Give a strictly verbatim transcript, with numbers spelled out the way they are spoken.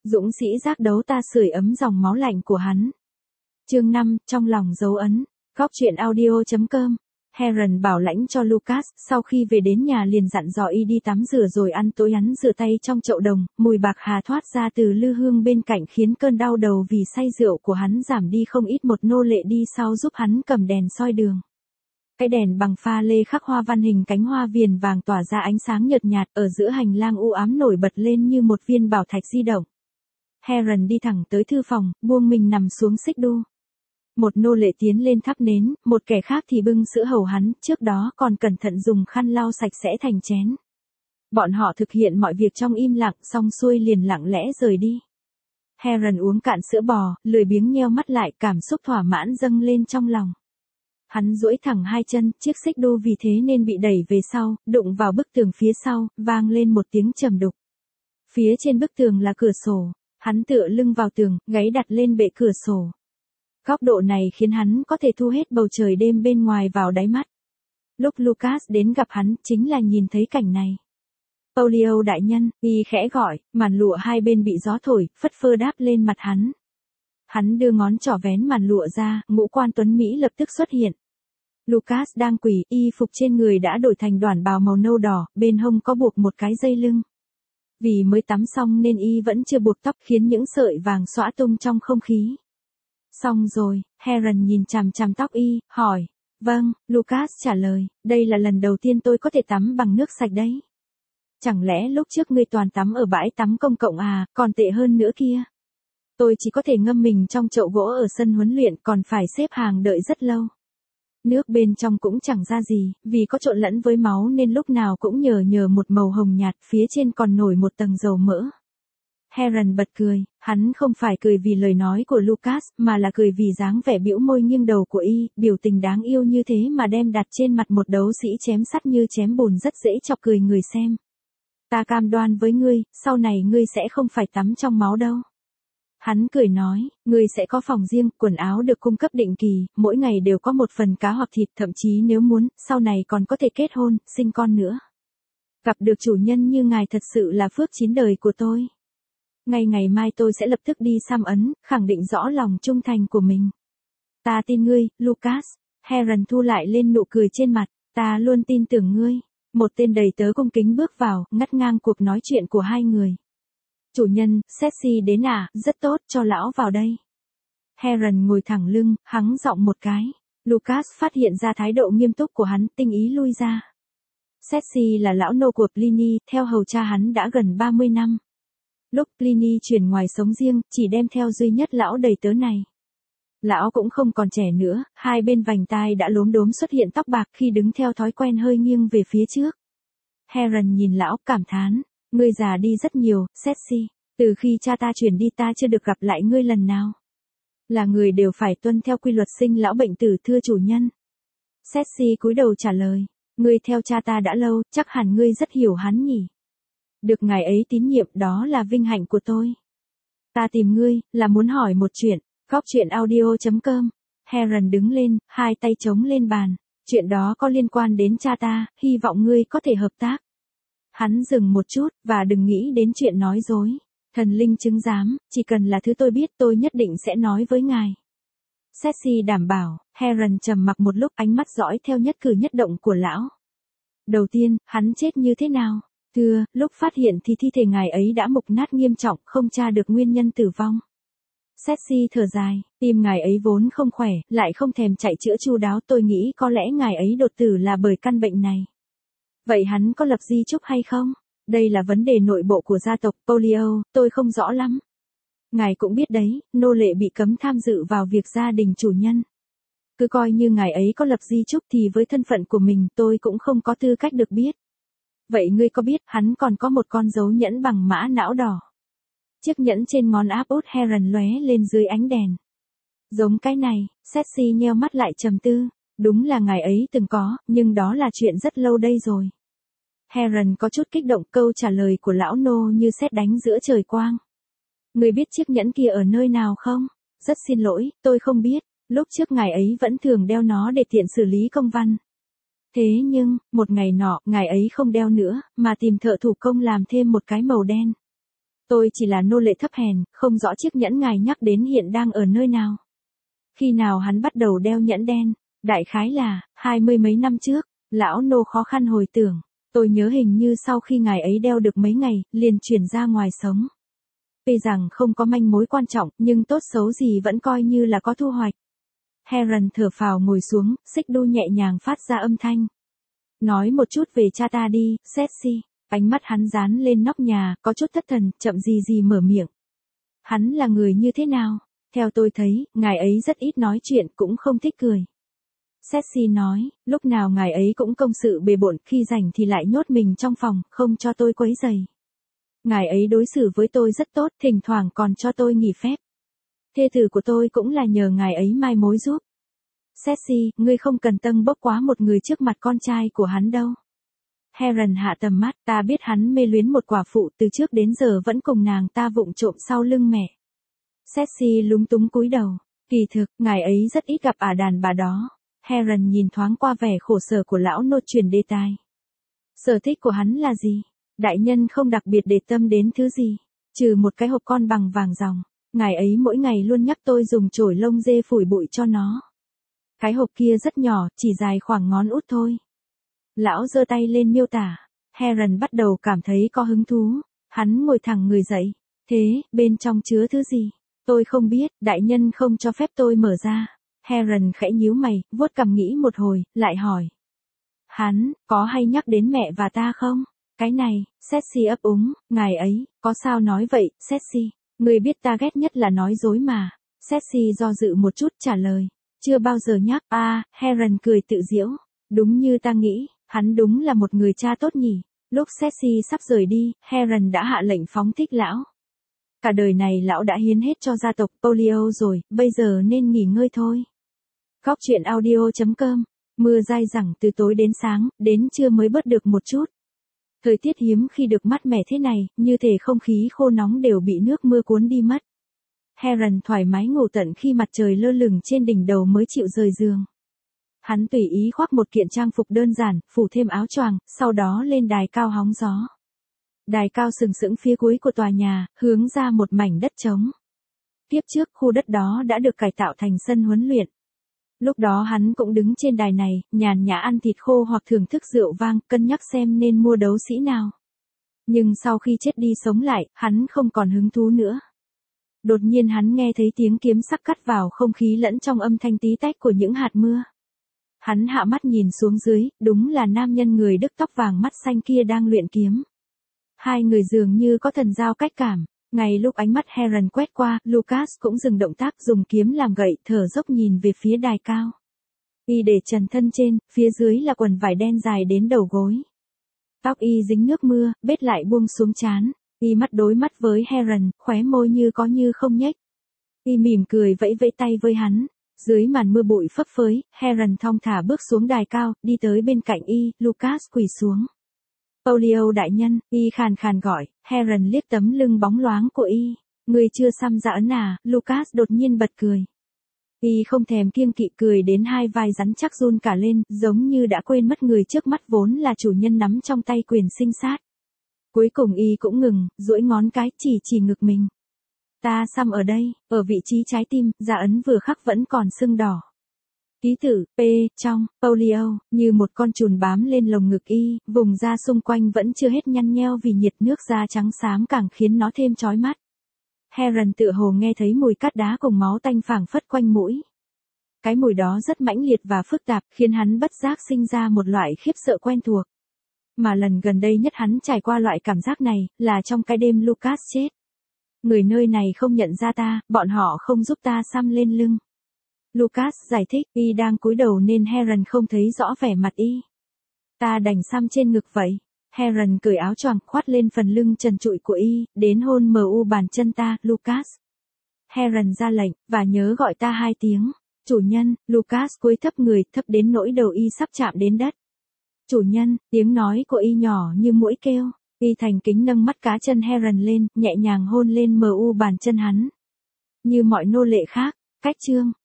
Dũng sĩ giác đấu ta sưởi ấm dòng máu lạnh của hắn. Chương năm, trong lòng dấu ấn. Góc truyện audio chấm com. Heron bảo lãnh cho Lucas, sau khi về đến nhà liền dặn dò y đi tắm rửa rồi ăn tối. Hắn rửa tay trong chậu đồng, mùi bạc hà thoát ra từ lư hương bên cạnh khiến cơn đau đầu vì say rượu của hắn giảm đi không ít. Một nô lệ đi sau giúp hắn cầm đèn soi đường. Cái đèn bằng pha lê khắc hoa văn hình cánh hoa viền vàng tỏa ra ánh sáng nhợt nhạt ở giữa hành lang u ám nổi bật lên như một viên bảo thạch di động. Heron đi thẳng tới thư phòng, buông mình nằm xuống xích đu. Một nô lệ tiến lên thắp nến, một kẻ khác thì bưng sữa hầu hắn, trước đó còn cẩn thận dùng khăn lau sạch sẽ thành chén. Bọn họ thực hiện mọi việc trong im lặng, xong xuôi liền lặng lẽ rời đi. Heron uống cạn sữa bò, lười biếng nheo mắt lại, cảm xúc thỏa mãn dâng lên trong lòng. Hắn duỗi thẳng hai chân, chiếc xích đu vì thế nên bị đẩy về sau, đụng vào bức tường phía sau, vang lên một tiếng trầm đục. Phía trên bức tường là cửa sổ, hắn tựa lưng vào tường, gáy đặt lên bệ cửa sổ. Góc độ này khiến hắn có thể thu hết bầu trời đêm bên ngoài vào đáy mắt. Lúc Lucas đến gặp hắn, chính là nhìn thấy cảnh này. Paulio đại nhân, y khẽ gọi, màn lụa hai bên bị gió thổi, phất phơ đáp lên mặt hắn. Hắn đưa ngón trỏ vén màn lụa ra, ngũ quan tuấn Mỹ lập tức xuất hiện. Lucas đang quỳ, y phục trên người đã đổi thành đoản bào màu nâu đỏ, bên hông có buộc một cái dây lưng. Vì mới tắm xong nên y vẫn chưa buộc tóc khiến những sợi vàng xõa tung trong không khí. Xong rồi, Heron nhìn chằm chằm tóc y, hỏi. Vâng, Lucas trả lời, đây là lần đầu tiên tôi có thể tắm bằng nước sạch đấy. Chẳng lẽ lúc trước ngươi toàn tắm ở bãi tắm công cộng à, còn tệ hơn nữa kia. Tôi chỉ có thể ngâm mình trong chậu gỗ ở sân huấn luyện, còn phải xếp hàng đợi rất lâu. Nước bên trong cũng chẳng ra gì, vì có trộn lẫn với máu nên lúc nào cũng nhờ nhờ một màu hồng nhạt, phía trên còn nổi một tầng dầu mỡ. Heron bật cười, hắn không phải cười vì lời nói của Lucas, mà là cười vì dáng vẻ bĩu môi nghiêng đầu của y, biểu tình đáng yêu như thế mà đem đặt trên mặt một đấu sĩ chém sắt như chém bùn rất dễ chọc cười người xem. Ta cam đoan với ngươi, sau này ngươi sẽ không phải tắm trong máu đâu. Hắn cười nói, ngươi sẽ có phòng riêng, quần áo được cung cấp định kỳ, mỗi ngày đều có một phần cá hoặc thịt, thậm chí nếu muốn, sau này còn có thể kết hôn, sinh con nữa. Gặp được chủ nhân như ngài thật sự là phước chín đời của tôi. Ngày ngày mai tôi sẽ lập tức đi xăm ấn, khẳng định rõ lòng trung thành của mình. Ta tin ngươi, Lucas. Heron thu lại lên nụ cười trên mặt, ta luôn tin tưởng ngươi. Một tên đầy tớ cung kính bước vào, ngắt ngang cuộc nói chuyện của hai người. Chủ nhân, Sexy đến à, rất tốt, cho lão vào đây. Heron ngồi thẳng lưng, hắng giọng một cái. Lucas phát hiện ra thái độ nghiêm túc của hắn, tinh ý lui ra. Sexy là lão nô của Pliny, theo hầu cha hắn đã gần ba mươi năm. Lúc Pliny chuyển ngoài sống riêng, chỉ đem theo duy nhất lão đầy tớ này. Lão cũng không còn trẻ nữa, hai bên vành tai đã lốm đốm xuất hiện tóc bạc khi đứng theo thói quen hơi nghiêng về phía trước. Heron nhìn lão, cảm thán, ngươi già đi rất nhiều, Sexy, từ khi cha ta chuyển đi ta chưa được gặp lại ngươi lần nào. Là người đều phải tuân theo quy luật sinh lão bệnh tử thưa chủ nhân. Sexy cúi đầu trả lời, ngươi theo cha ta đã lâu, chắc hẳn ngươi rất hiểu hắn nhỉ. Được ngài ấy tín nhiệm đó là vinh hạnh của tôi. Ta tìm ngươi, là muốn hỏi một chuyện. Góc truyện audio chấm com. Heron đứng lên, hai tay chống lên bàn. Chuyện đó có liên quan đến cha ta, hy vọng ngươi có thể hợp tác. Hắn dừng một chút, và đừng nghĩ đến chuyện nói dối. Thần linh chứng giám, chỉ cần là thứ tôi biết tôi nhất định sẽ nói với ngài. Sexy đảm bảo. Heron trầm mặc một lúc, ánh mắt dõi theo nhất cử nhất động của lão. Đầu tiên, hắn chết như thế nào? Thưa, lúc phát hiện thì thi thể ngài ấy đã mục nát nghiêm trọng, không tra được nguyên nhân tử vong. Sexy thở dài, tim ngài ấy vốn không khỏe, lại không thèm chạy chữa chu đáo, tôi nghĩ có lẽ ngài ấy đột tử là bởi căn bệnh này. Vậy hắn có lập di chúc hay không? Đây là vấn đề nội bộ của gia tộc Paulio, tôi không rõ lắm. Ngài cũng biết đấy, nô lệ bị cấm tham dự vào việc gia đình chủ nhân. Cứ coi như ngài ấy có lập di chúc thì với thân phận của mình tôi cũng không có tư cách được biết. Vậy ngươi có biết hắn còn có một con dấu nhẫn bằng mã não đỏ? Chiếc nhẫn trên ngón áp út Heron lóe lên dưới ánh đèn. Giống cái này, Sexy nheo mắt lại trầm tư. Đúng là ngài ấy từng có, nhưng đó là chuyện rất lâu đây rồi. Heron có chút kích động, câu trả lời của lão nô như sét đánh giữa trời quang. Ngươi biết chiếc nhẫn kia ở nơi nào không? Rất xin lỗi, tôi không biết. Lúc trước ngài ấy vẫn thường đeo nó để tiện xử lý công văn. Thế nhưng, một ngày nọ, ngài ấy không đeo nữa, mà tìm thợ thủ công làm thêm một cái màu đen. Tôi chỉ là nô lệ thấp hèn, không rõ chiếc nhẫn ngài nhắc đến hiện đang ở nơi nào. Khi nào hắn bắt đầu đeo nhẫn đen? Đại khái là, hai mươi mấy năm trước. Lão nô khó khăn hồi tưởng. Tôi nhớ hình như sau khi ngài ấy đeo được mấy ngày, liền chuyển ra ngoài sống. Tuy rằng không có manh mối quan trọng, nhưng tốt xấu gì vẫn coi như là có thu hoạch. Heron thở phào ngồi xuống, xích đu nhẹ nhàng phát ra âm thanh. Nói một chút về cha ta đi, Ceci. Ánh mắt hắn dán lên nóc nhà, có chút thất thần, chậm gì gì mở miệng. Hắn là người như thế nào? Theo tôi thấy, ngài ấy rất ít nói chuyện, cũng không thích cười. Ceci nói, lúc nào ngài ấy cũng công sự bề bộn, khi rảnh thì lại nhốt mình trong phòng, không cho tôi quấy rầy. Ngài ấy đối xử với tôi rất tốt, thỉnh thoảng còn cho tôi nghỉ phép. Thê tử của tôi cũng là nhờ ngài ấy mai mối giúp. Ceci, ngươi không cần tâng bốc quá một người trước mặt con trai của hắn đâu. Heron hạ tầm mắt, ta biết hắn mê luyến một quả phụ, từ trước đến giờ vẫn cùng nàng ta vụng trộm sau lưng mẹ. Ceci lúng túng cúi đầu. Kỳ thực, ngài ấy rất ít gặp ả đàn bà đó. Heron nhìn thoáng qua vẻ khổ sở của lão nô, chuyển đề tài. Sở thích của hắn là gì? Đại nhân không đặc biệt để tâm đến thứ gì, trừ một cái hộp con bằng vàng ròng. Ngài ấy mỗi ngày luôn nhắc tôi dùng chổi lông dê phủi bụi cho nó. Cái hộp kia rất nhỏ, chỉ dài khoảng ngón út thôi. Lão giơ tay lên miêu tả. Heron bắt đầu cảm thấy có hứng thú. Hắn ngồi thẳng người dậy. Thế, bên trong chứa thứ gì? Tôi không biết, đại nhân không cho phép tôi mở ra. Heron khẽ nhíu mày, vuốt cằm nghĩ một hồi, lại hỏi. Hắn, có hay nhắc đến mẹ và ta không? Cái này, Ceci ấp úng, ngài ấy, có sao nói vậy, Ceci? Người biết ta ghét nhất là nói dối mà. Ceci do dự một chút trả lời. Chưa bao giờ nhắc, a à, Heron cười tự giễu. Đúng như ta nghĩ, hắn đúng là một người cha tốt nhỉ. Lúc Ceci sắp rời đi, Heron đã hạ lệnh phóng thích lão. Cả đời này lão đã hiến hết cho gia tộc Polio rồi, bây giờ nên nghỉ ngơi thôi. Góc truyện audio chấm com. Mưa dai dẳng từ tối đến sáng, đến trưa mới bớt được một chút. Thời tiết hiếm khi được mát mẻ thế này, như thể không khí khô nóng đều bị nước mưa cuốn đi mất. Heron thoải mái ngủ tận khi mặt trời lơ lửng trên đỉnh đầu mới chịu rời giường. Hắn tùy ý khoác một kiện trang phục đơn giản, phủ thêm áo choàng, sau đó lên đài cao hóng gió. Đài cao sừng sững phía cuối của tòa nhà, hướng ra một mảnh đất trống. Tiếp trước, khu đất đó đã được cải tạo thành sân huấn luyện. Lúc đó hắn cũng đứng trên đài này, nhàn nhã ăn thịt khô hoặc thưởng thức rượu vang, cân nhắc xem nên mua đấu sĩ nào. Nhưng sau khi chết đi sống lại, hắn không còn hứng thú nữa. Đột nhiên hắn nghe thấy tiếng kiếm sắc cắt vào không khí lẫn trong âm thanh tí tách của những hạt mưa. Hắn hạ mắt nhìn xuống dưới, đúng là nam nhân người Đức tóc vàng mắt xanh kia đang luyện kiếm. Hai người dường như có thần giao cách cảm. Ngay lúc ánh mắt Heron quét qua, Lucas cũng dừng động tác dùng kiếm làm gậy, thở dốc nhìn về phía đài cao. Y để trần thân trên, phía dưới là quần vải đen dài đến đầu gối. Tóc y dính nước mưa, bết lại buông xuống trán. Y mắt đối mắt với Heron, khóe môi như có như không nhếch. Y mỉm cười vẫy vẫy tay với hắn. Dưới màn mưa bụi phấp phới, Heron thong thả bước xuống đài cao, đi tới bên cạnh y, Lucas quỳ xuống. Polio đại nhân, y khàn khàn gọi, Heron liếc tấm lưng bóng loáng của y. Người chưa xăm dạ ấn à, Lucas đột nhiên bật cười. Y không thèm kiêng kỵ cười đến hai vai rắn chắc run cả lên, giống như đã quên mất người trước mắt vốn là chủ nhân nắm trong tay quyền sinh sát. Cuối cùng y cũng ngừng, duỗi ngón cái chỉ chỉ ngực mình. Ta xăm ở đây, ở vị trí trái tim, dạ ấn vừa khắc vẫn còn sưng đỏ. Ký tự, P, trong, Polio, như một con trùn bám lên lồng ngực y, vùng da xung quanh vẫn chưa hết nhăn nheo vì nhiệt, nước da trắng xám càng khiến nó thêm chói mắt. Heron tựa hồ nghe thấy mùi cát đá cùng máu tanh phảng phất quanh mũi. Cái mùi đó rất mãnh liệt và phức tạp, khiến hắn bất giác sinh ra một loại khiếp sợ quen thuộc. Mà lần gần đây nhất hắn trải qua loại cảm giác này, là trong cái đêm Lucas chết. Người nơi này không nhận ra ta, bọn họ không giúp ta xăm lên lưng. Lucas giải thích, y đang cúi đầu nên Heron không thấy rõ vẻ mặt y. Ta đành xăm trên ngực vậy. Heron cởi áo choàng khoát lên phần lưng trần trụi của y, đến hôn mờ u bàn chân ta, Lucas. Heron ra lệnh, và nhớ gọi ta hai tiếng. Chủ nhân, Lucas cúi thấp người, thấp đến nỗi đầu y sắp chạm đến đất. Chủ nhân, tiếng nói của y nhỏ như muỗi kêu. Y thành kính nâng mắt cá chân Heron lên, nhẹ nhàng hôn lên mờ u bàn chân hắn. Như mọi nô lệ khác, cách chương.